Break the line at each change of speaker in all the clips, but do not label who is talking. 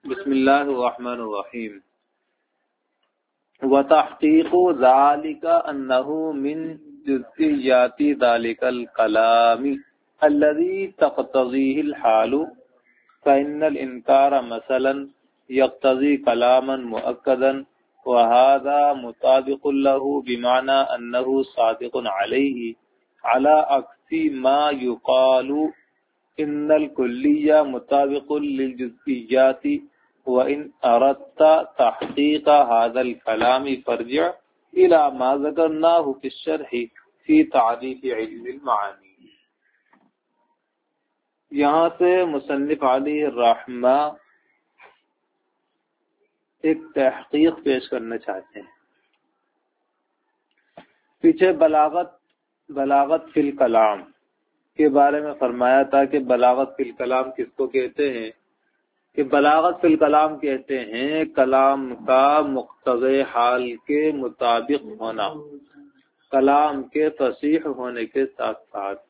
بسم اللہ الرحمن الرحیم وتحقیق ذلك انه من جزئیات ذلك الكلام الذي تقتضيه الحال فإن الإنكار مثلا يقتضي كلاما مؤكدا وهذا مطابق له بمعنى أنه صادق عليه على عكس ما يقال إن الكلية مطابق للجزئيات وَإِنْ أَرَدْتَ تَحْقِيقَ هَذَا الْكَلَامِ فَارْجِعْ إِلَى مَا ذَكَرْنَاهُ فِي الشَّرْحِ فِي تَعْرِيفِ عِلْمِ الْمَعَانِي۔ یہاں سے مصنف علیہ الرحمہ ایک تحقیق پیش کرنا چاہتے ہیں۔ پیچھے بلاغت فی الکلام کے بارے میں فرمایا تھا کہ بلاغت فی الکلام کس کو کہتے ہیں؟ کہ بلاغت فی الکلام کہتے ہیں کلام کا مقتضی حال کے مطابق ہونا، کلام کے فصیح ہونے کے ساتھ ساتھ،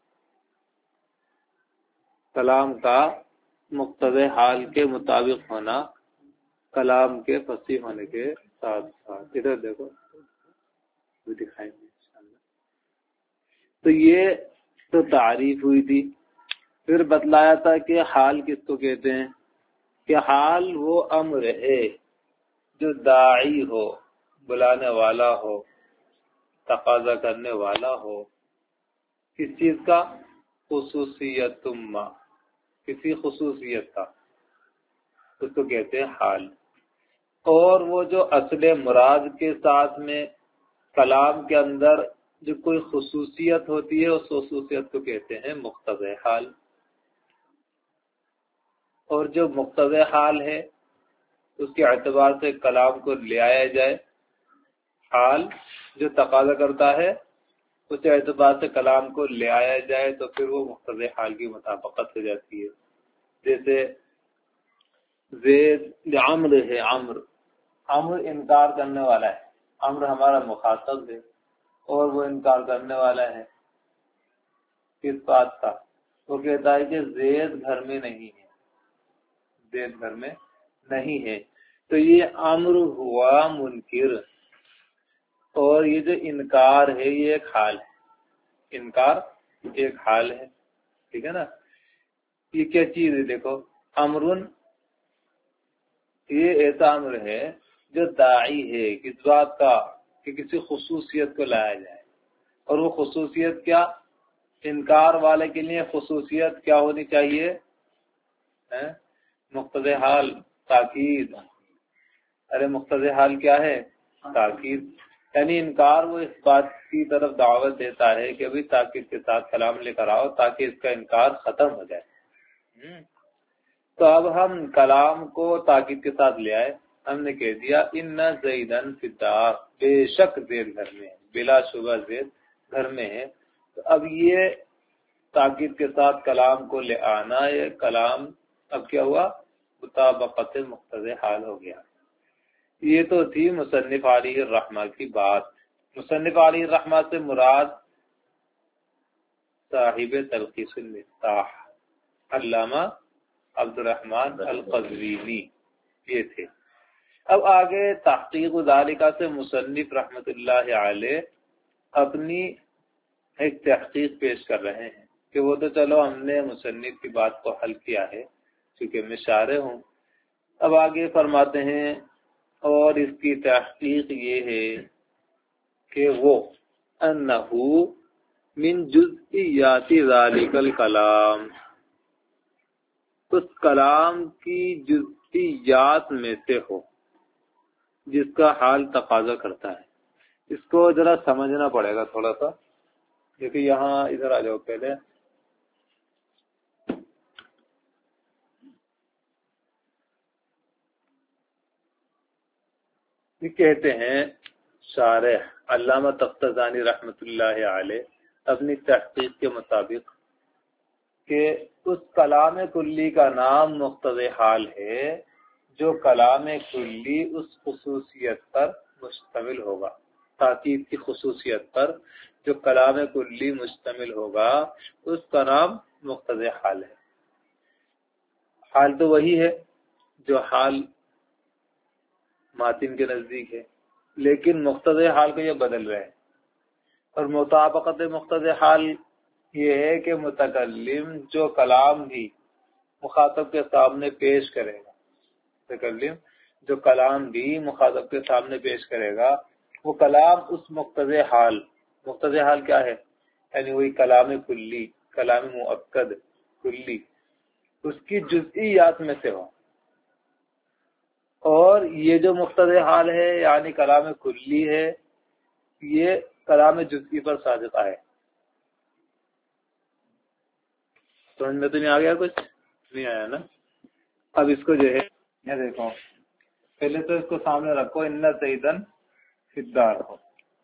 کلام کا مقتضی حال کے مطابق ہونا، کلام کے فصیح ہونے کے ساتھ ساتھ۔ ادھر دیکھو دکھائیں گے انشاءاللہ۔ تو یہ تو تعریف ہوئی تھی، پھر بتلایا تھا کہ حال کس کو کہتے ہیں؟ کہ حال وہ امر ہے جو داعی ہو، بلانے والا ہو، تقاضا کرنے والا ہو، کس چیز کا؟ خصوصیت ما، کسی خصوصیت کا، اس کو کہتے ہیں حال۔ اور وہ جو اصل مراد کے ساتھ میں کلام کے اندر جو کوئی خصوصیت ہوتی ہے اس خصوصیت کو کہتے ہیں مقتضی حال۔ اور جو مقتضی حال ہے اس کے اعتبار سے کلام کو لے آیا جائے، حال جو تقاضا کرتا ہے اس اعتبار سے کلام کو لے آیا جائے تو پھر وہ مقتضی حال کی مطابقت ہو جاتی ہے۔ جیسے زید عمر ہے، عمر انکار کرنے والا ہے، عمر ہمارا مخاطب ہے اور وہ انکار کرنے والا ہے کس بات کا؟ وہ کہتا ہے کہ زید گھر میں نہیں ہے، زید گھر میں نہیں ہے۔ تو یہ امر ہوا منکر، اور یہ جو انکار ہے یہ ایک حال ہے، انکار ایک حال ہے، ٹھیک ہے نا؟ یہ کیا چیز ہے؟ دیکھو امرن، یہ ایسا امر ہے جو داعی ہے کس بات کا؟ کہ کسی خصوصیت کو لایا جائے، اور وہ خصوصیت کیا؟ انکار والے کے لیے خصوصیت کیا ہونی چاہیے؟ مقتضی حال، تاکید۔ ارے مقتضی حال کیا ہے؟ تاکید۔ یعنی انکار وہ اس بات کی طرف دعوت دیتا ہے کہ ابھی تاکید کے ساتھ کلام لے کر آؤ تاکہ اس کا انکار ختم ہو جائے۔ تو اب ہم کلام کو تاکید کے ساتھ لے آئے، ہم نے کہہ دیا ان زیدن فی الدار، بے شک زید گھر میں ہے، بلا شبہ زید گھر میں ہے۔ تو اب یہ تاکید کے ساتھ کلام کو لے آنا، یہ کلام اب کیا ہوا؟ مطابقت مقتضی حال ہو گیا۔ یہ تو تھی مصنف علیہ الرحمہ کی بات۔ مصنف علیہ الرحمہ سے مراد صاحب تلخیص المفتاح علامہ عبدالرحمن القزوینی یہ تھے۔ اب آگے تحقیق ذالکہ سے مصنف رحمت اللہ علیہ اپنی ایک تحقیق پیش کر رہے ہیں کہ وہ تو چلو ہم نے مصنف کی بات کو حل کیا ہے چونکہ میں شارح ہوں۔ اب آگے فرماتے ہیں اور اس کی تحقیق یہ ہے کہ وہ انہو من جزئیات ذالک الکلام، اس کلام کی جزئیات میں سے ہو جس کا حال تقاضا کرتا ہے۔ اس کو ذرا سمجھنا پڑے گا تھوڑا سا، کیونکہ یہاں ادھر آ جاؤ پہلے۔ یہ کہتے ہیں شارح علامہ تفتزانی رحمت اللہ علیہ اپنی تحقیق کے مطابق کہ اس کلام کلی کا نام مقتضی حال ہے جو کلام کلی اس خصوصیت پر مشتمل ہوگا، تاکید کی خصوصیت پر جو کلام کلی مشتمل ہوگا اس کا نام مقتضی حال ہے۔ حال تو وہی ہے جو حال ماتن کے نزدیک ہے، لیکن مقتضی حال کو یہ بدل رہے ہیں. اور مطابقت مقتضی حال یہ ہے کہ متکلم جو کلام بھی مخاطب کے سامنے پیش کرے گا، متکلم جو کلام بھی مخاطب کے سامنے پیش کرے گا، وہ کلام اس مقتضی حال کیا ہے؟ یعنی وہی کلام کلی، کلام مؤکد کلی، اس کی جزئیات میں سے ہو. اور یہ جو مقتضی حال ہے یعنی کلام کلی ہے، یہ کلام جزئی پر صادق آئے. سمجھ میں تو نہیں آ گیا؟ کچھ نہیں آیا نا؟ اب اس کو جو ہے یہ دیکھو، پہلے تو اس کو سامنے رکھو، ان زیدن فی الدار ہو.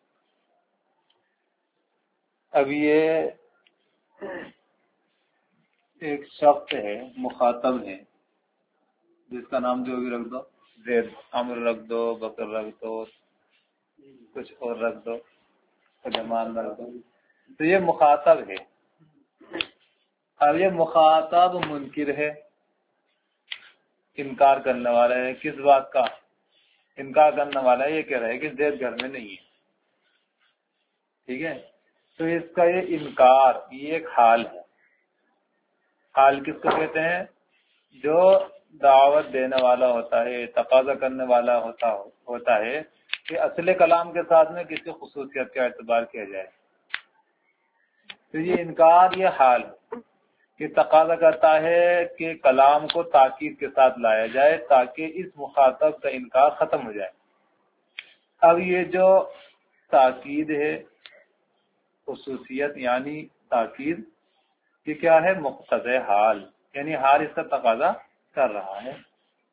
اب یہ ایک شخص ہے، مخاطب ہے، جس کا نام جو بھی رکھ دو، زید، عمر رکھ دو، بکر رکھ دو، کچھ اور رکھ دو، سلیمان رکھ دو. تو یہ مخاطب ہے. اب یہ مخاطب منکر ہے، انکار کرنے والا ہے. کس بات کا انکار کرنے والا ہے؟ یہ کہہ رہا ہے کہ زید گھر میں نہیں ہے. ٹھیک ہے، تو اس کا یہ انکار یہ ایک حال ہے. حال کس کو کہتے ہیں؟ جو دعوت دینے والا ہوتا ہے، تقاضا کرنے والا ہوتا ہے کہ اصل کلام کے ساتھ میں کسی خصوصیت کا اعتبار کیا جائے. تو یہ انکار یہ حال کہ تقاضا کرتا ہے کہ کلام کو تاکید کے ساتھ لایا جائے تاکہ اس مخاطب کا انکار ختم ہو جائے. اب یہ جو تاکید ہے، خصوصیت یعنی تاکید، یہ کیا ہے؟ مقتضی حال، یعنی حال اس کا تقاضا کر رہا ہے.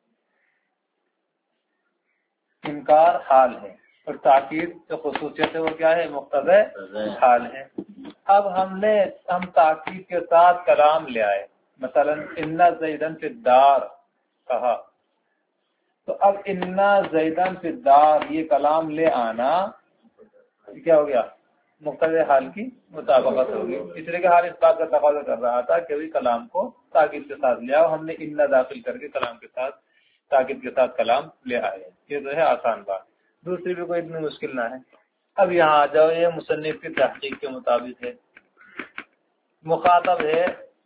انکار حال ہے اور تاکید جو خصوصیت ہے وہ کیا ہے؟ مقتضی حال ہے. اب ہم تاکید کے ساتھ کلام لے آئے، مثلا ان زیدن فی الدار کہا، تو اب ان زیدن فی الدار یہ کلام لے آنا کیا ہو گیا؟ مقتضی حال کی مطابقت ہوگی، اس لیے کہ حال اس بات کا تقاضا کر رہا تھا کہ کلام کو تاکید کے ساتھ لے آؤ. ہم نے ان داخل کر کے کلام کے ساتھ تاکید کے ساتھ کلام لے آئے. یہ تو ہے آسان بات، دوسری بھی کوئی اتنی مشکل نہ ہے. اب یہاں آ جاؤ، یہ مصنف کی تحقیق کے مطابق ہے. مخاطب ہے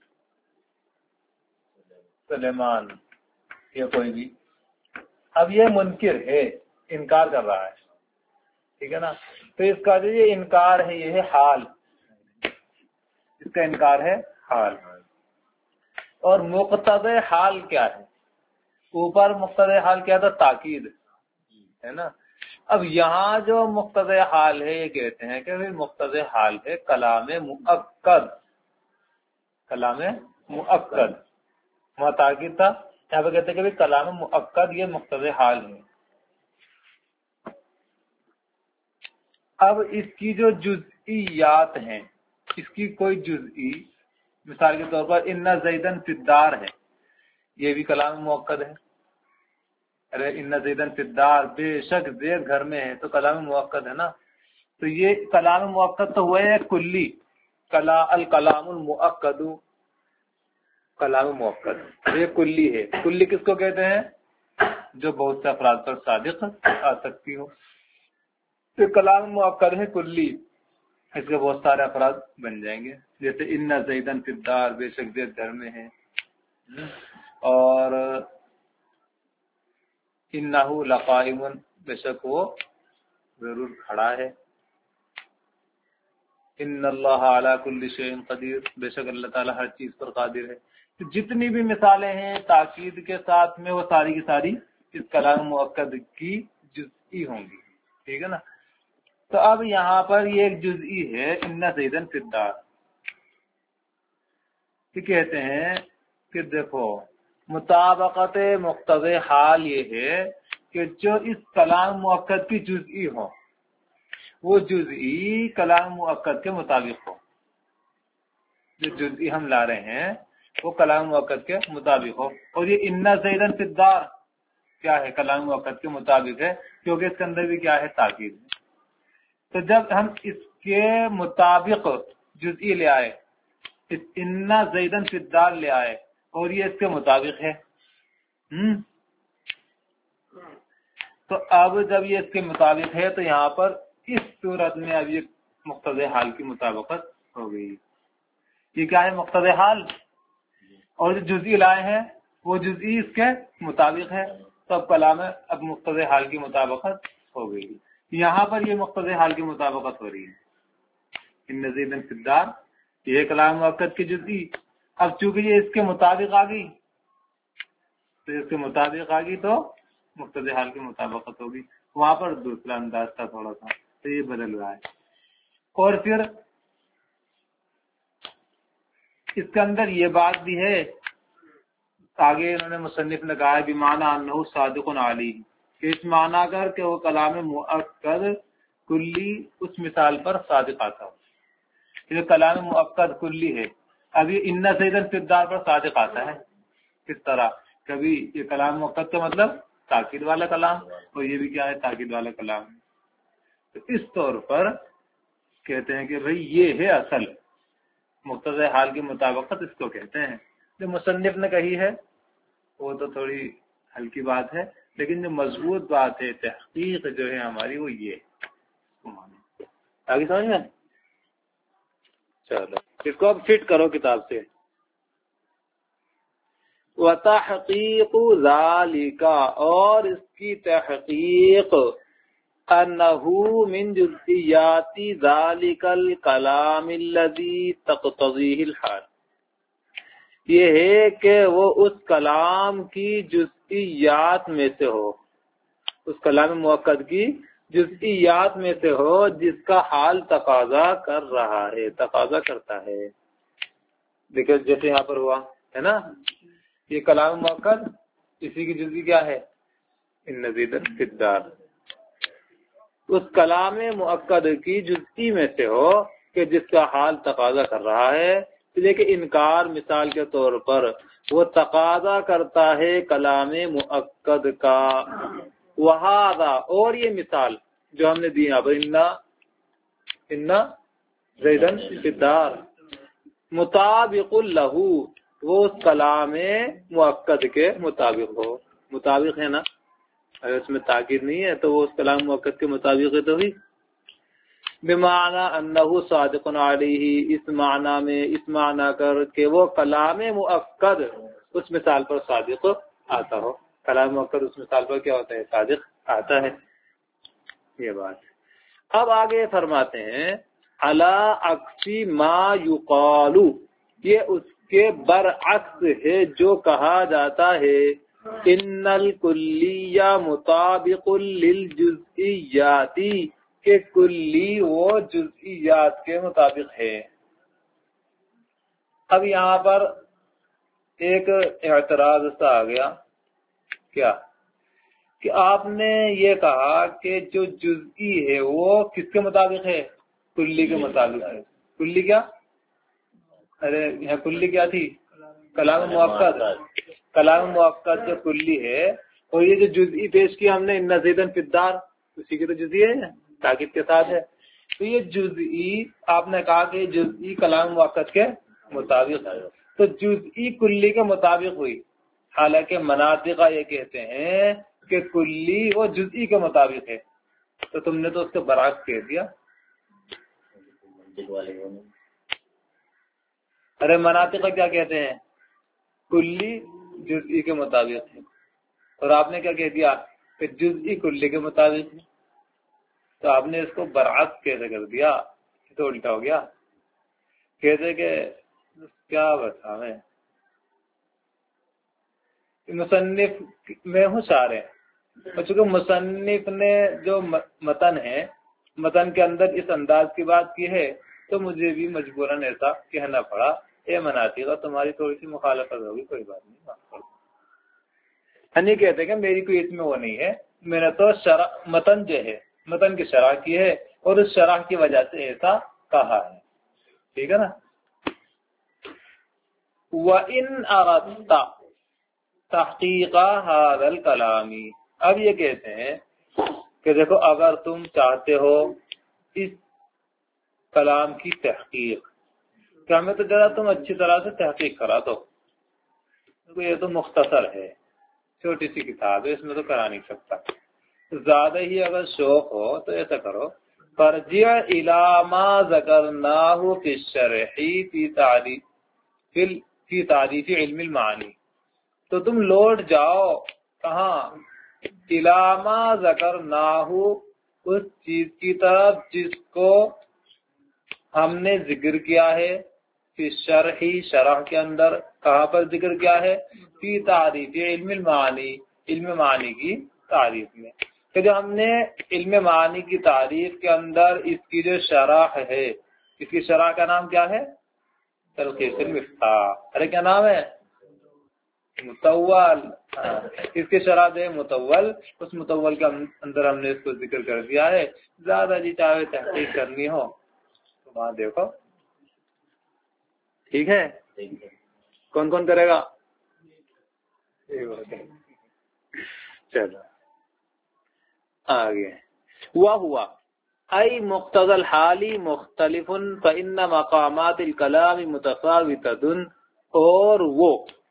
سلیمان یا کوئی بھی، اب یہ منکر ہے، انکار کر رہا ہے. ٹھیک ہے نا؟ تو اس کا جو یہ انکار ہے یہ ہے حال، اس کا انکار ہے حال. اور مقتضی حال کیا ہے؟ اوپر مقتضی حال کیا تھا؟ تاکید ہے نا. اب یہاں جو مقتضی حال ہے یہ کہتے ہیں کہ مقتضی حال ہے کلام مؤکد. کلام مؤکد وہاں تاکید تھا، یہاں پہ کہتے ہیں کہ کلام مؤکد یہ مقتضی حال ہے. اب اس کی جو جزئیات ہیں، اس کی کوئی جزئی، مثال کے طور پر ان زیدن فی الدار ہے، یہ بھی کلام مؤکد ہے. ارے ان زیدن فی الدار، بے شک زید گھر میں ہے، تو کلام مؤکد ہے نا. تو یہ کلام مؤکد تو ہوا ہے کلی، الکلام المؤکد کلام مؤکد، یہ کلی ہے. کلی کس کو کہتے ہیں؟ جو بہت سے افراد پر صادق آ سکتی ہو. تو کلام مؤکد ہے کلی، اس کے بہت سارے افراد بن جائیں گے، جیسے ان زیدن فی الدار، بے شک زید گھر میں ہے، اور انہ لقائم، بے شک وہ ضرور کھڑا ہے. ان اللہ علی کل شیء قدیر، بے شک اللہ تعالیٰ ہر چیز پر قادر ہے. تو جتنی بھی مثالیں ہیں تاکید کے ساتھ میں، وہ ساری کی ساری اس کلام مؤکد کی جزئی ہوں گی. ٹھیک ہے نا؟ تو اب یہاں پر یہ ایک جزئی ہے ان زیدن فی الدار، کہ کہتے ہیں کہ دیکھو مطابقت مقتضی حال یہ ہے کہ جو اس کلام مؤکد کی جزئی ہو وہ جزئی کلام مؤکد کے مطابق ہو. جو جزئی ہم لا رہے ہیں وہ کلام مؤکد کے مطابق ہو. اور یہ ان زیدن فی الدار کیا ہے؟ کلام مؤکد کے مطابق ہے، کیونکہ اس کے اندر بھی کیا ہے؟ تاکید ہے. تو جب ہم اس کے مطابق جزئی لے آئے، ان زیدن فی الدار لے آئے، اور یہ اس کے مطابق ہے، تو اب جب یہ اس کے مطابق ہے تو یہاں پر اس صورت میں اب یہ مقتضی حال کی مطابقت ہو گئی. یہ کیا ہے مقتضی حال, اور جو جزئی لائے ہیں وہ جزئی اس کے مطابق ہے, تو اب کلام اب مقتضی حال کی مطابقت ہو گئی. یہاں پر یہ مقتضی حال کی مطابقت ہو رہی ہے. ان زیدن فی الدار یہ کلام مؤکد کی جزئی, اب چونکہ یہ اس کے مطابق آ گئی تو اس کے مطابق آ گئی تو مقتضی حال کی مطابقت ہوگی. وہاں پر دوسرا انداز تھا تھوڑا سا, تو یہ بدل رہا ہے. اور پھر اس کے اندر یہ بات بھی ہے, آگے انہوں نے مصنف نے کہا ہے بمعنی انہ صادق علی, کہ اس معنی کر کہ وہ کلام مؤکد کلی اس مثال پر صادق آتا ہو. یہ کلام مؤکد کلی ہے. اب یہ ان زیدن فی الدار پر صادق آتا ہے. کس طرح؟ کبھی یہ کلام مؤکد کا مطلب تاکید والا کلام, اور یہ بھی کیا ہے تاکید والا کلام. تو اس طور پر کہتے ہیں کہ بھئی یہ ہے اصل مقتضی حال کی مطابقت, اس کو کہتے ہیں. جو مصنف نے کہی ہے وہ تو تھوڑی ہلکی بات ہے, لیکن جو مضبوط بات ہے تحقیق جو ہے ہماری وہ یہ آگے سمجھ میں. چلو اس کو اب فٹ کرو کتاب سے. وَتَحْقِيقُ ذَلِكَ, اور اس کی تحقیق أَنَّهُ مِن جُزْئِيَّاتِ ذَلِكَ الْكَلَامِ الَّذِي تَقْتَضِيهِ الْحَالِ, یہ ہے کہ وہ اس کلام کی جزئیات میں سے ہو, اس کلام مؤکد کی جزئیات میں سے ہو جس کا حال تقاضا کر رہا ہے, تقاضا کرتا ہے. دیکھیں جیسے یہاں پر ہوا ہے نا, یہ کلام مؤکد اسی کی جزئی کیا ہے ان زیدن فی الدار. اس کلام مؤکد کی جزئی میں سے ہو کہ جس کا حال تقاضا کر رہا ہے. لیکن انکار مثال کے طور پر وہ تقاضا کرتا ہے کلام مؤکد کا. وہذا, اور یہ مثال جو ہم نے دی یہاں پر ان زیدن فی الدار مطابق لہو, وہ اس کلام مؤکد کے مطابق ہو. مطابق ہے نا, اگر اس میں تاکید نہیں ہے تو وہ اس کلام مؤکد کے مطابق ہے تو بھی. بمعنی انہ صادق علیہ, اس معنی میں اس معنی کر کہ وہ کلام مؤکد اس مثال پر صادق آتا ہو. کلام مؤکد اس مثال پر کیا ہوتا ہے صادق آتا ہے. یہ بات. اب آگے فرماتے ہیں علی عکسی ما یقال, یہ اس کے برعکس ہے جو کہا جاتا ہے ان الکلیہ مطابق للجزئیات, کہ کلی وہ جزئیات کے مطابق ہے. اب یہاں پر ایک اعتراض سا آ گیا, کیا کہ آپ نے یہ کہا کہ جو جزئی ہے وہ کس کے مطابق ہے, کلی کے مطابق ہے. کلی کیا, ارے یہاں کلی کیا تھی, کلام مؤکد. کلام مؤکد جو کلی ہے, اور یہ جو جزئی پیش کیا ہم نے ان زیدن فی الدار, اسی کی تو جزئی ہے, تاکید کے ساتھ ہے. تو یہ جزئی آپ نے کہا کہ جزئی کلام مؤکد کے مطابق ہے, تو جزئی کلی کے مطابق ہوئی. حالانکہ مناطق یہ کہتے ہیں کہ کلی وہ جزئی کے مطابق ہے, تو تم نے تو اس کے برعکس کہہ دیا. ارے مناطق کیا کہتے ہیں, کلی جزئی کے مطابق ہے, اور آپ نے کیا کہہ دیا کہ جزئی کلی کے مطابق ہے. تو آپ نے اس کو برعکس کیسے کر دیا, یہ تو الٹا ہو گیا. کہتے کہ کیا بتا میں مصنف میں ہوں سارے, چونکہ مصنف نے جو متن ہے, متن کے اندر اس انداز کی بات کی ہے, تو مجھے بھی مجبوراً ایسا کہنا پڑا. اے مناطق تمہاری تھوڑی سی مخالفت ہوگی, کوئی بات نہیں, معاف کر. نہیں کہتے کہ میری کوئی اس میں وہ نہیں ہے, میں نے تو متن جو ہے متن کی شرح کی ہے, اور اس شرح کی وجہ سے ایسا کہا ہے. ٹھیک ہے نا. وَإِنْ أَرَدْتَ تحقیق هذا الکلام, اب یہ کہتے ہیں کہ دیکھو اگر تم چاہتے ہو اس کلام کی تحقیق, کہ ہمیں تو ذرا تم اچھی طرح سے تحقیق کرا دو, یہ تو مختصر ہے, چھوٹی سی کتاب ہے, اس میں تو کرا نہیں سکتا. زیادہ ہی اگر شوق ہو تو ایسا کرو، فرجع الی ما ذکرناہ فی الشرح فی تعریف علم المعانی، تو تم لوٹ جاؤ کہاں؟ الی ما ذکرناہ، اس چیز کی طرف جس کو ہم نے ذکر کیا ہے، فی الشرح، شرح کے اندر، کہاں پر ذکر کیا ہے؟ فی تعریف علم المعانی، علم معانی کی تعریف میں، کہ جو ہم نے علم معانی کی تعریف کے اندر اس کی جو شرح ہے، اس کی شرح کا نام کیا ہے؟ تلخیص المفتاح۔ ارے کیا نام ہے؟ متول۔ اس کی شرح ہے متول، اس متول کے اندر ہم نے اس کو ذکر کر دیا ہے۔ زیادہ جی چاہے تحقیق کرنی ہو تو وہاں دیکھو، ٹھیک ہے؟ کون کون کرے گا؟ چلو آگے، ہوا ای مقتضى الحال مختلف فإن مقامات الکلام متفاوتۃ، اور وہ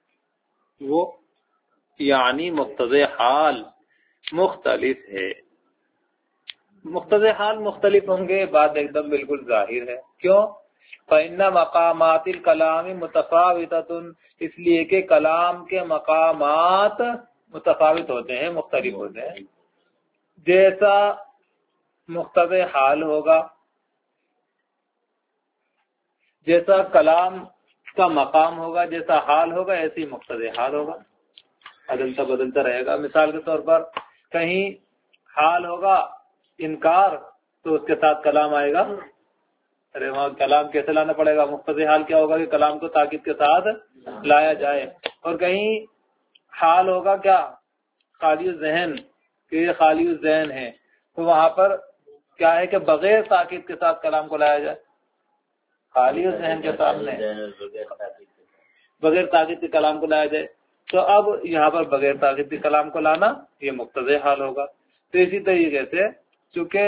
یعنی مقتضی حال مختلف ہے۔ مقتضی حال مختلف ہوں گے، بات ایک دم بالکل ظاہر ہے۔ کیوں؟ فإن مقامات الکلام متفاوتۃ، اس لیے کہ کلام کے مقامات متفاوت ہوتے ہیں، مختلف ہوتے ہیں۔ جیسا مقتضی حال ہوگا، جیسا کلام کا مقام ہوگا، جیسا حال ہوگا، ایسے ہی مقتضی حال ہوگا، بدلتا بدلتا رہے گا۔ مثال کے طور پر کہیں حال ہوگا انکار تو اس کے ساتھ کلام آئے گا، ارے وہاں کلام کیسے لانا پڑے گا؟ مقتضی حال کیا ہوگا کہ کلام کو تاکید کے ساتھ لایا جائے۔ اور کہیں حال ہوگا کیا؟ خالی الذہن، کہ یہ خالی الذہن ہے، تو وہاں پر کیا ہے کہ بغیر تاکید کے ساتھ کلام کو لایا جائے، خالی الذہن کے سامنے بغیر تاکید کے کلام کو لایا جائے۔ تو اب یہاں پر بغیر تاکید کے کلام کو لانا یہ مقتضی حال ہوگا۔ تو اسی طریقے سے چونکہ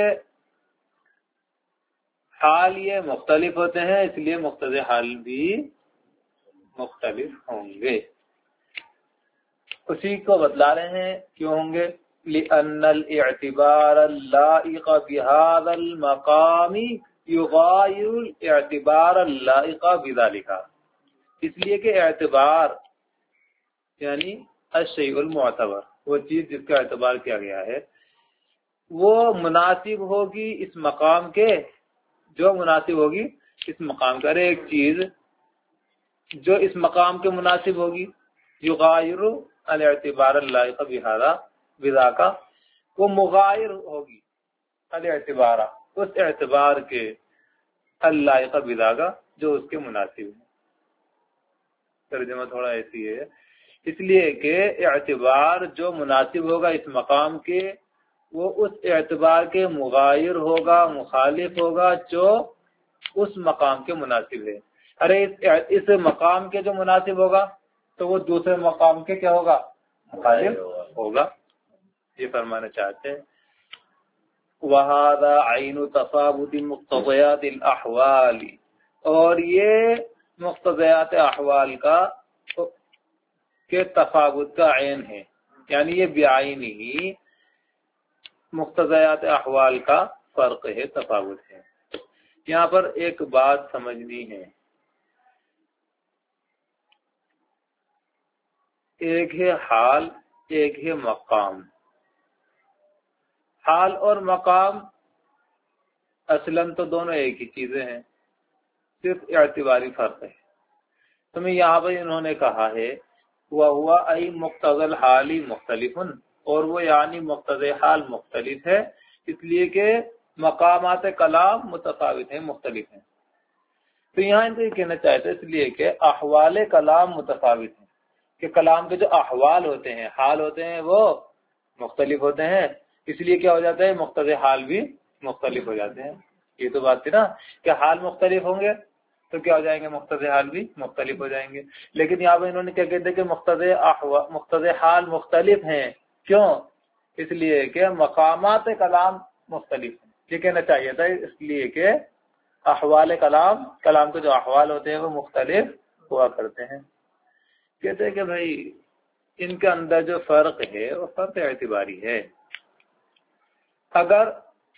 حال یہ مختلف ہوتے ہیں، اس لیے مقتضی حال بھی مختلف ہوں گے۔ اسی کو بتلا رہے ہیں کیوں ہوں گے؟ لأن الاعتبار اللائق بهذا المقام یغایر الاعتبار اللائق بذلك، اس لیے کہ اعتبار یعنی الشیء المعتبر، وہ چیز جس کا اعتبار کیا گیا ہے، وہ مناسب ہوگی اس مقام کے، جو مناسب ہوگی اس مقام کا۔ ایک چیز جو اس مقام کے مناسب ہوگی، یغایر الاعتبار اللائق بذاک، وہ مغایر ہوگی الاعتبار، اس اعتبار کے، اللائق بذاک، جو اس کے مناسب ہے۔ ترجمہ تھوڑا ایسی ہے، اس لیے کہ اعتبار جو مناسب ہوگا اس مقام کے، وہ اس اعتبار کے مغایر ہوگا، مخالف ہوگا جو اس مقام کے مناسب ہے۔ ارے اس مقام کے جو مناسب ہوگا تو وہ دوسرے مقام کے کیا ہوگا؟ مخالف ہوگا، یہ فرمانا چاہتے ہیں۔ وَهَذَا عَيْنُ تَفَاوُتِ مُقْتَضَيَاتِ الْأَحْوَالِ، اور یہ مقتضیات احوال کا کے تفاوت کا عین ہے، یعنی یہ بعین ہی مقتضیات احوال کا فرق ہے، تفاوت ہے۔ یہاں پر ایک بات سمجھنی ہے، ایک ہے حال، ایک ہے مقام۔ حال اور مقام اصلاً تو دونوں ایک ہی چیزیں ہیں، صرف اعتباری فرق ہے۔ تو میں یہاں پر انہوں نے کہا ہے وَهُوَ أَيْ مُقْتَضَى الْحَالِ مُخْتَلِفٌ، اور وہ یعنی مقتضی حال مختلف ہے، اس لیے کہ مقامات کلام متفاوت ہیں، مختلف ہیں۔ تو یہاں ان کو یہ کہنا چاہتے ہیں اس لیے کہ احوال کلام متفاوت ہیں، کہ کلام کے جو احوال ہوتے ہیں، حال ہوتے ہیں، وہ مختلف ہوتے ہیں، اس لیے کیا ہو جاتا ہے؟ مقتضی حال بھی مختلف ہو جاتے ہیں۔ یہ تو بات تھی نا کہ حال مختلف ہوں گے تو کیا ہو جائیں گے؟ مقتضی حال بھی مختلف ہو جائیں گے۔ لیکن یہاں پہ انہوں نے کیا کہتے ہیں کہ مقتضی حال مختلف ہیں، کیوں؟ اس لیے کہ مقامات کلام مختلف ہیں۔ یہ کہنا چاہیے تھا اس لیے کہ احوال کلام، کلام کے جو احوال ہوتے ہیں وہ مختلف ہوا کرتے ہیں۔ کہتے ہیں کہ بھائی ان کے اندر جو فرق ہے وہ فرق اعتباری ہے، اگر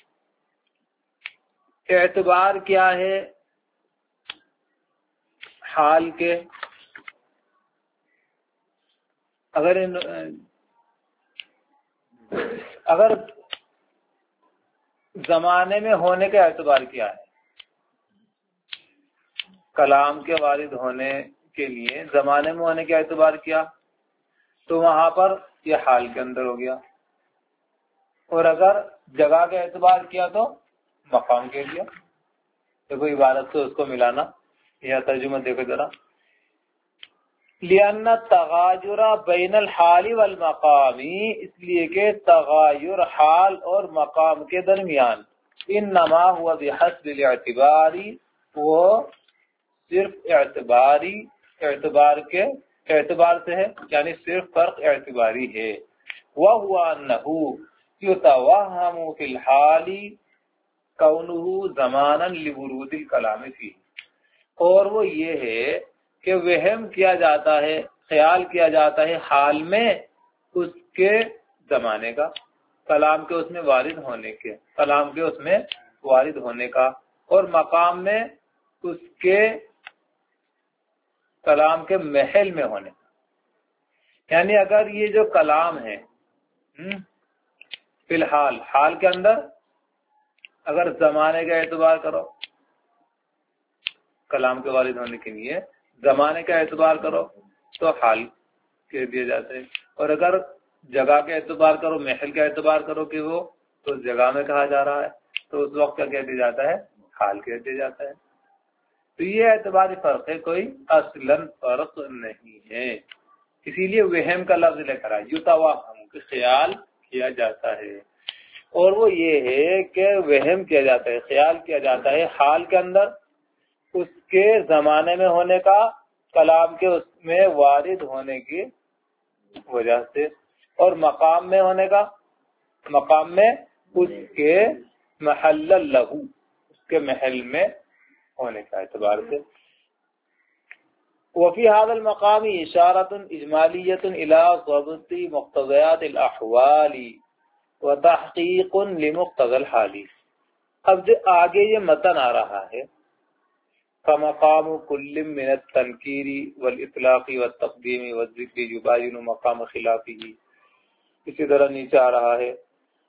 اعتبار کیا ہے حال کے، اگر زمانے میں ہونے کا اعتبار کیا ہے، کلام کے وارد ہونے کے لیے زمانے میں ہونے کا اعتبار کیا تو وہاں پر یہ حال کے اندر ہو گیا، اور اگر جگہ کا اعتبار کیا تو مقام کے لیا۔ دیکھو عبارت سے اس کو ملانا، یا ترجمہ دیکھو ذرا، لِأَنَّ التَّغَایُرَ بَیْنَ الْحَالِ وَالْمَقَامِ، اس لیے کہ تغایر حال اور مقام کے درمیان، انما ہوا بحسب الاعتبار، وہ صرف اعتبار سے ہے، یعنی صرف فرق اعتباری ہے۔ وَهُوَ أَنَّهُ يُتَوَهَّمُ فِي الْحَالِ كَوْنُهُ زَمَانًا لِوُرُودِ الْكَلَامِ فِيهِ، اور وہ یہ ہے کہ وہم کیا جاتا ہے، خیال کیا جاتا ہے حال میں اس کے زمانے کا، کلام کے اس میں وارد ہونے کے، کلام کے اس میں وارد ہونے کا، اور مقام میں اس کے کلام کے محل میں ہونے کا۔ یعنی اگر یہ جو کلام ہے فی الحال، حال کے اندر اگر زمانے کا اعتبار کرو، کلام کے وارد ہونے کے لیے زمانے کا اعتبار کرو تو حال کہہ دیا جاتا ہے، اور اگر جگہ کا اعتبار کرو، محل کا اعتبار کرو کہ وہ تو جگہ میں کہا جا رہا ہے، تو اس وقت کیا کہہ دیا جاتا ہے، حال کہہ دیا جاتا ہے۔ تو یہ اعتباری فرق ہے، کوئی اصلاً فرق نہیں ہے، اسی لیے وہم کا لفظ لے کر آئے، یتوہم کہ خیال کیا جاتا ہے، اور وہ یہ ہے کہ وہم کیا جاتا ہے، خیال کیا جاتا ہے حال کے اندر اس کے زمانے میں ہونے کا، کلام کے اس میں وارد ہونے کی وجہ سے، اور مقام میں ہونے کا، مقام میں اس کے محل لہو، اس کے محل میں ہونے کا اعتبار سے۔ وفي هذا المقام اشارۃ اجمالیۃ الى ضبط مقتضیات الاحوال وتحقیق لمقتضى الحال۔ اب آگے یہ متن آ رہا ہے، فمقام كل من التنکیر والاطلاق والتقدیم والذکر یباین مقام خلافه، اسی طرح نیچے آ رہا ہے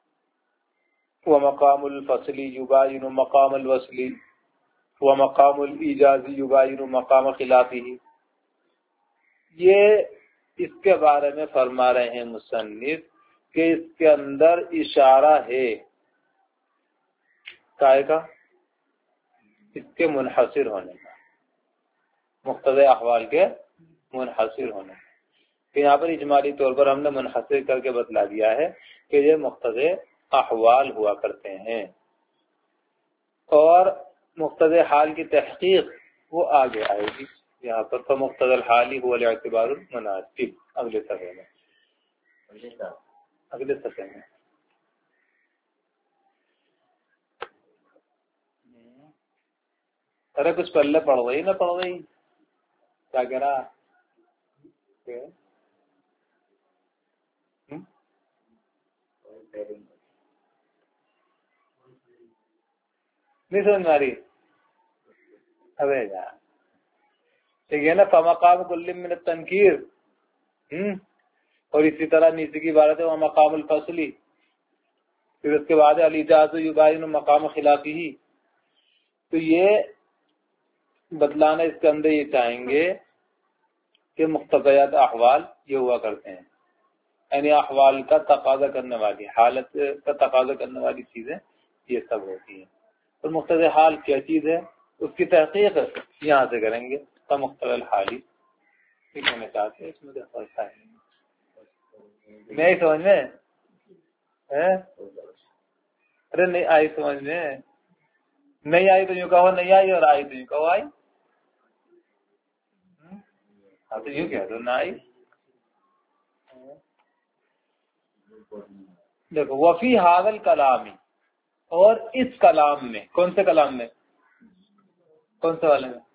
ومقام الفصل یباین مقام الوصل ومقام الایجاز یباین مقام خلافه۔ یہ اس کے بارے میں فرما رہے ہیں مصنف کہ اس کے اندر اشارہ ہے کائے کا، اس کے منحصر ہونے کا، مقتضی احوال کے منحصر ہونے کا، کہ یہاں پر اجمالی طور پر ہم نے منحصر کر کے بتلا دیا ہے کہ یہ مقتضی احوال ہوا کرتے ہیں، اور مقتضی حال کی تحقیق وہ آگے آئے گی یہاں پر، فمقتضی الحال هو الاعتبار المناسب، اگلے صفحے میں، اگلے صفحے میں۔ ارے کچھ پہلے پڑھ گئی نہ پڑھ گئی، کیا کہہ رہا نہیں سمجھ میں آ رہی؟ ابے جا ٹھیک ہے نا، فمقام کل من التنکیر، اور اسی طرح نیچے کی عبارت ہے ومقام الفصلی، پھر اس کے بعد الاجاز یباین مقام خلافہ۔ تو یہ بتلانا اس کے اندر یہ چاہیں گے کہ مقتضیات احوال یہ ہوا کرتے ہیں، یعنی احوال کا تقاضا کرنے والی، حالت کا تقاضا کرنے والی چیزیں یہ سب ہوتی ہیں، اور مقتضی حال کیا چیز ہے اس کی تحقیق یہاں سے کریں گے، مقتضی الحالی ٹھیک ہونے چاہتے ہیں، اس میں فرق ہے نہیں سمجھ میں؟ ارے نہیں آئی سمجھ میں، نہیں آئی تو یوں کہو نہیں آئی، اور آئی تو یوں کہو آئی، ہاں تو یوں کہہ دو نہ آئی۔ دیکھو وفی حاضل کلامی، اور اس کلام میں، کون سے کلام میں، کون سے والے میں،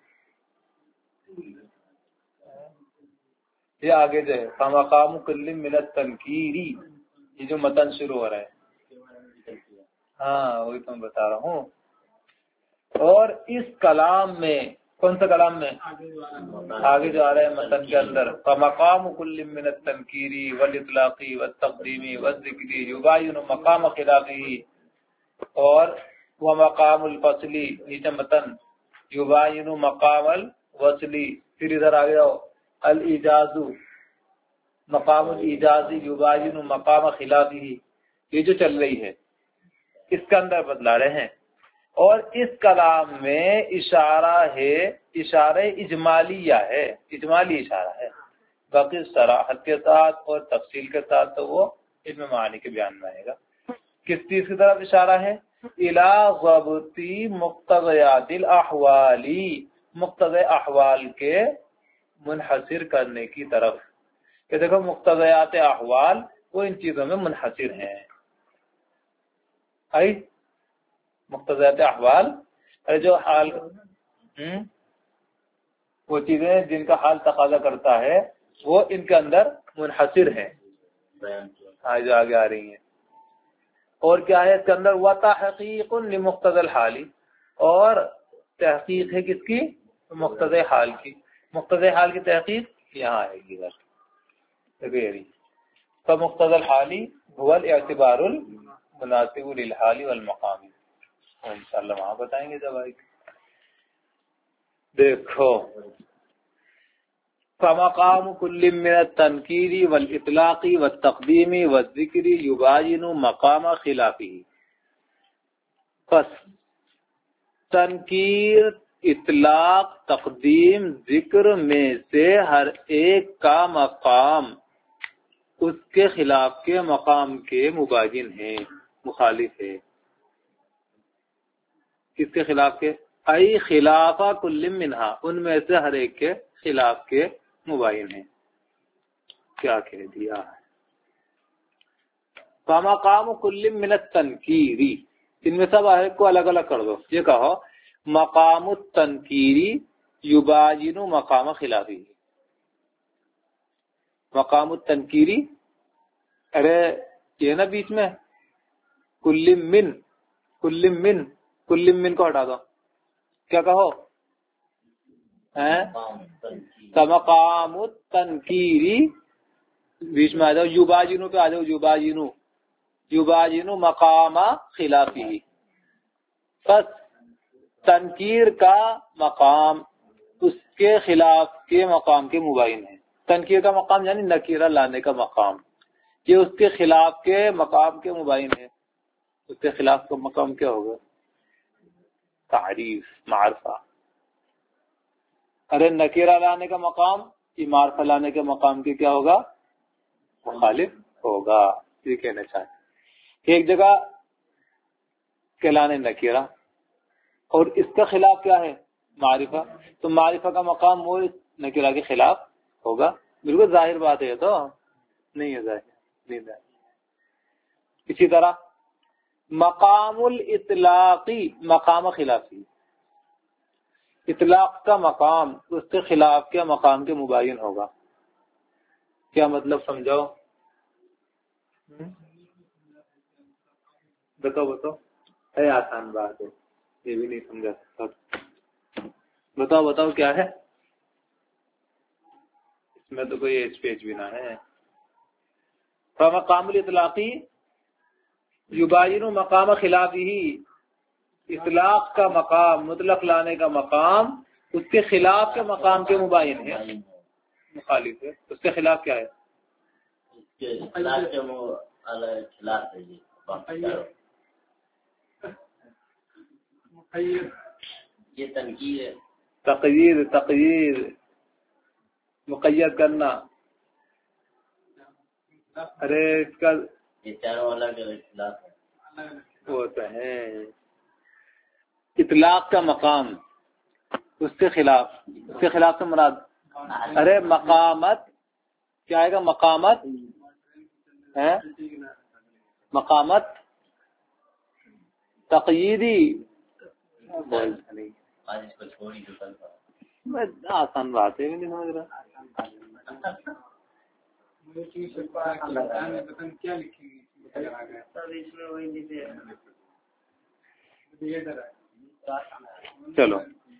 یہ آگے جو ہے فمقام کل من التنکیری، یہ جو متن شروع ہو رہا ہے ہاں وہی تو میں بتا رہا ہوں. اور اس کلام میں کون سا کلام میں آگے جو آ رہے ہیں متن کے اندر فمقام کل من التنکیری والاطلاقی والتقدیمی والذکری یباین مقام خلافی اور ومقام الفصلی نیچے متن یباین مقام الوصلی. پھر ادھر آ گیا الایجاز مقام الایجازی یباین مقام خلافی. یہ جو چل رہی ہے اس کے اندر بدلا رہے ہیں. اور اس کلام میں اشارہ ہے، اشارہ اجمالیہ ہے، اجمالی اشارہ ہے. باقی صراحت کے ساتھ اور تفصیل کے ساتھ تو وہ علم معانی کے بیان میں آئے گا. کس چیز کی طرف اشارہ ہے؟ الی ضبط مقتضیات الاحوال، مقتضی احوال کے منحصر کرنے کی طرف کہ دیکھو مقتضیات احوال وہ ان چیزوں میں منحصر ہیں. آئی مقتضیات احوال جو حال وہ چیزیں جن کا حال تقاضا کرتا ہے وہ ان کے اندر منحصر ہیں. جو آگے آ رہی ہیں. اور کیا ہے اس کے اندر وتحقیق لمقتضی الحال، اور تحقیق ہے کس کی؟ مقتضی حال کی. مقتضی حال کی تحقیق یہاں آئے گی. فمقتضی الحال هو الاعتبار المناسب للحال والمقام. انشاءاللہ وہاں بتائیں گے جب آئے گی. دیکھو فمقام کل من التنکیر والاطلاق والتقدیم والذکر یباین مقام خلافی. پس تنکیر، اطلاق، تقدیم، ذکر میں سے ہر ایک کا مقام اس کے خلاف کے مقام کے مباین ہے، مخالف ہے. کس کے خلاف کے؟ ای خلاف کل منہا، ان میں سے ہر ایک کے خلاف کے مباین ہیں. کیا کہہ دیا ہے؟ فمقام کل من التنکیری، ان میں سب ہر ایک کو الگ الگ کر دو. یہ کہو مقام التنکیری یباین مقام خلافی. مقام التنکیری، ارے یہ نا بیچ میں کل من کو ہٹا دو. کیا کہو؟ مقام التنکیری بیچ میں آ جاؤ، یباینو پہ آ جاؤ، یباینو مقام خلافی. بس تنکیر کا مقام اس کے خلاف کے مقام کے مباین ہے. تنکیر کا مقام یعنی نکیرہ لانے کا مقام، یہ اس کے خلاف کے مقام کے مباین ہے. اس کے خلاف کا مقام کیا ہوگا؟ تعریف، معرفہ. ارے نکیرہ لانے کا مقام یہ معرفہ لانے کے مقام کے کیا ہوگا؟ مخالف ہوگا. یہ کہنا چاہتے ایک جگہ کہلانے نکیرہ اور اس کا خلاف کیا ہے؟ معرفہ. تو معرفہ کا مقام وہ نکیرہ کے خلاف ہوگا. بالکل ظاہر بات ہے. تو نہیں ہے ظاہر، نہیں ظاہر. اسی طرح مقام الاطلاقی مقام خلافی، اطلاق کا مقام اس کے خلاف کے مقام کے مباین ہوگا. کیا مطلب سمجھاؤ؟ بتاؤ. ہے آسان بات ہے، یہ بھی نہیں سمجھا سکتا. بتاؤ کیا ہے اس میں؟ تو کوئی ایج پیج بھی نہ ہے. فمقام الاطلاقی یباین مقام خلافی، اطلاق کا مقام، مطلق لانے کا مقام اس کے خلاف کے مقام کے مباین ہے، مخالف ہے. اس کے خلاف کیا ہے؟
یہ تنقید ہے.
تقیید مقید کرنا. ارے اس کا
یہ چاروں الگ اختلاف ہے.
وہ تو ہے. اطلاق کا مقام اس کے خلاف سے مراد ارے مقامت کیا آئے گا؟ مقامت ہے، مقامت تقییدی. آسان بات ہے، نہیں سمجھ رہا. چلو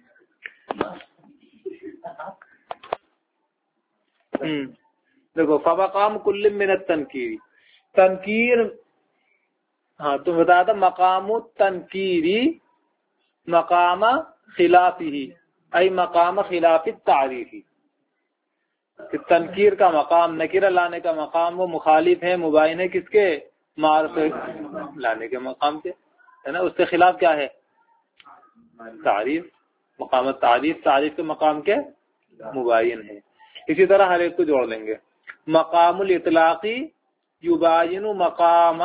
دیکھو فمقام کل من التنکیر، تنکیر، ہاں تو بتایا تھا مقام التنکیری مقام خلافی ای مقام خلاف التعریفی، کہ تنکیر کا مقام، نکرہ لانے کا مقام، وہ مخالف ہے، مباین ہے کس کے؟ معرفہ لانے کے مقام کے، ہے نا، اس کے خلاف کیا ہے؟ تعریف، مقام تعریف، تعریف کے مقام کے مباین ہے۔ اسی طرح ہر ایک کو جوڑ لیں گے، مقام الاطلاقی یباین مقام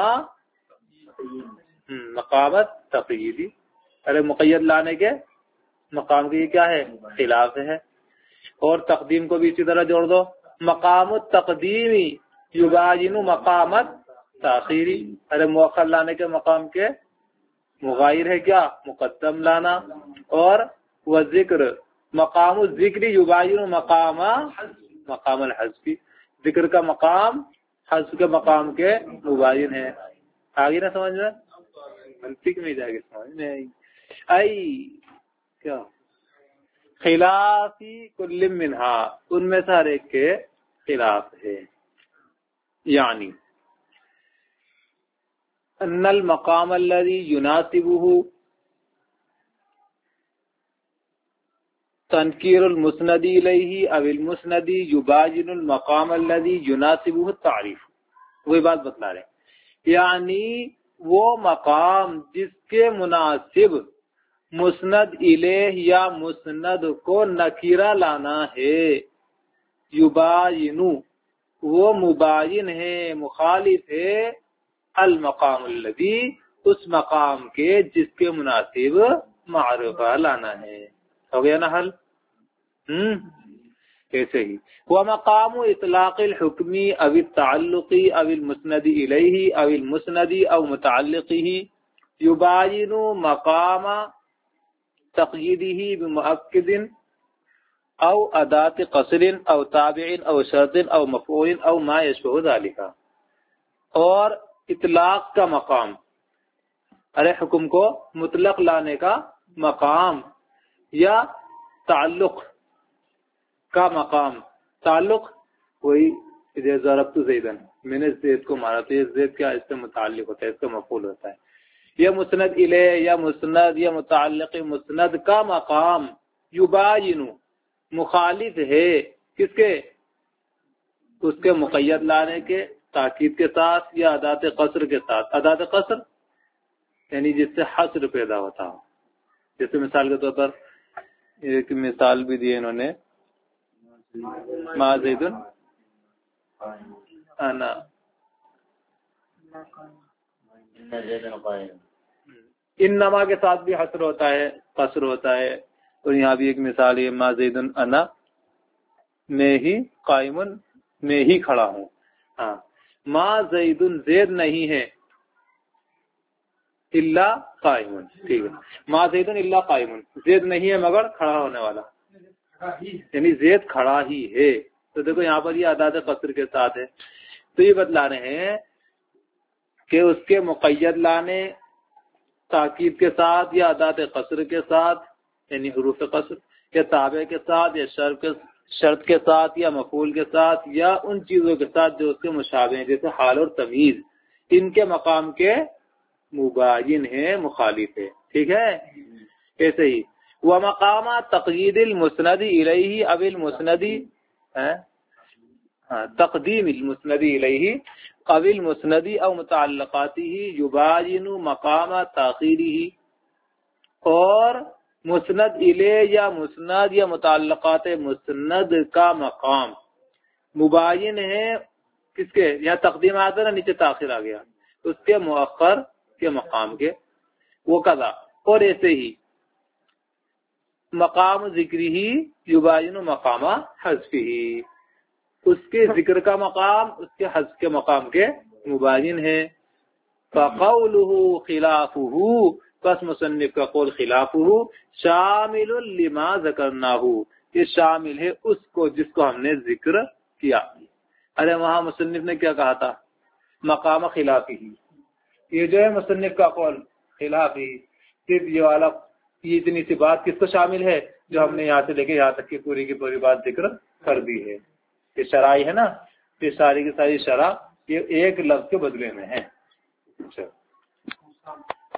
مقامت تقییدی، ارے مقید لانے کے مقام کی یہ کیا ہے؟ خلاف ہے۔ اور تقدیم کو بھی اسی طرح جوڑ دو، مقام التقدیمی یباین مقامت تاخیری، ارے مؤخر لانے کے مقام کے مغایر ہے کیا؟ مقدم لانا۔ اور وہ ذکر مقام الذکر یباین مقام الحذف، ذکر کا مقام حذف کے مقام کے مباین ہے۔ آگے نہ سمجھ میں؟ منطق میں جائے گی، سمجھ میں آئی کیا؟ خلافی کل منہا، ان میں سے ہر ایک کے خلاف ہے، یعنی ان المقام الذي يناسبه تنکیر المسند الیہ او المسند یباین المقام الذي يناسبه التعریف، وہی بات بتلا رہے، یعنی وہ مقام جس کے مناسب مسند الیہ یا مسند کو نکیرہ لانا ہے، یباین وہ مباین ہے، مخالف ہے، المقام الذی اس مقام کے جس کے مناسب معرفہ لانا ہے۔ ہو گیا نا حل؟ ایسے ہی وہ مقام اطلاق الحکمی او التعلقی او المسند الیہ او المسندی او متعلقی یباین مقام تقییدہ بمؤکد او ادات قصر او تابع او شرط او مفعول او ما یشبہ ذلک۔ اور اطلاق کا مقام، ارے حکم کو مطلق لانے کا مقام، یا تعلق کا مقام، تعلق وہی ضربت زیدن، میں نے زید کو مارا، تو یہ زید کیا اس سے متعلق ہوتا ہے، اس کا مفعول ہوتا ہے۔ یا مسند الیہ یا مسند یا متعلق مسند کا مقام یباین مخالف ہے کس کے؟ اس کے مقید لانے کے، تاکید کے ساتھ، یا ادات قصر کے ساتھ۔ ادات قصر یعنی جس سے حصر پیدا ہوتا ہو، جیسے مثال کے طور پر ایک مثال بھی دی انہوں نے، ما زید انا، انما کے ساتھ بھی حصر ہوتا ہے، قصر ہوتا ہے، اور یہاں بھی ایک مثال ہے، ما زید انا، میں ہی قائم، میں ہی کھڑا ہوں۔ ہاں، ما زید زید نہیں ہے، الا قائم، ٹھیک ہے، ما زید الا قائم، زید نہیں ہے مگر کھڑا ہونے والا، یعنی زید کھڑا ہی ہے۔ تو دیکھو یہاں پر یہ ادات قصر کے ساتھ ہے، تو یہ بتلا رہے ہیں کہ اس کے مقید لانے تاکید کے ساتھ، یا ادات قصر کے ساتھ یعنی حروف قصر، یا تابع کے ساتھ، یا شرط کے ساتھ، یا مفعول کے ساتھ، یا ان چیزوں کے ساتھ جو اس کے مشابہ ہیں، جیسے حال اور تمیز، ان کے مقام کے مباین ہے، مخالف ہے، ٹھیک ہے۔ ایسے ہی وہ مقامات تقیید المسند الیہ اب المسند، تقدیم المسند الیہ اب المسند او متعلقاتہ یباین مقام تاخیرہ، اور مسند الیہ یا مسند یا متعلقات مسند کا مقام مباین ہے کس کے؟ یہاں تقدیم آتا ہے، نیچے تاخیر آ گیا، اس کے مؤخر کے مقام کے، وہ قضا۔ اور ایسے ہی مقام ذکری ہی یباین مقام حذف ہی، اس کے ذکر کا مقام اس کے حذف کے مقام کے مباین ہے۔ فقولہ خلافہ، پس مصنف کا قول خلافہ شامل لما ذکرناہ، یہ شامل ہے اس کو جس کو ہم نے ذکر کیا۔ ارے وہاں مصنف نے کیا کہا تھا؟ مقام خلافی، یہ جو ہے مصنف کا قول خلافی، صرف یہ اتنی سی بات کس کو شامل ہے جو ہم نے یہاں سے لے کے یہاں تک کی پوری بات ذکر کر دی ہے. یہ شرائع ہے نا، یہ ساری کی ساری شرح یہ ایک لفظ کے بدلے میں ہے. اچھا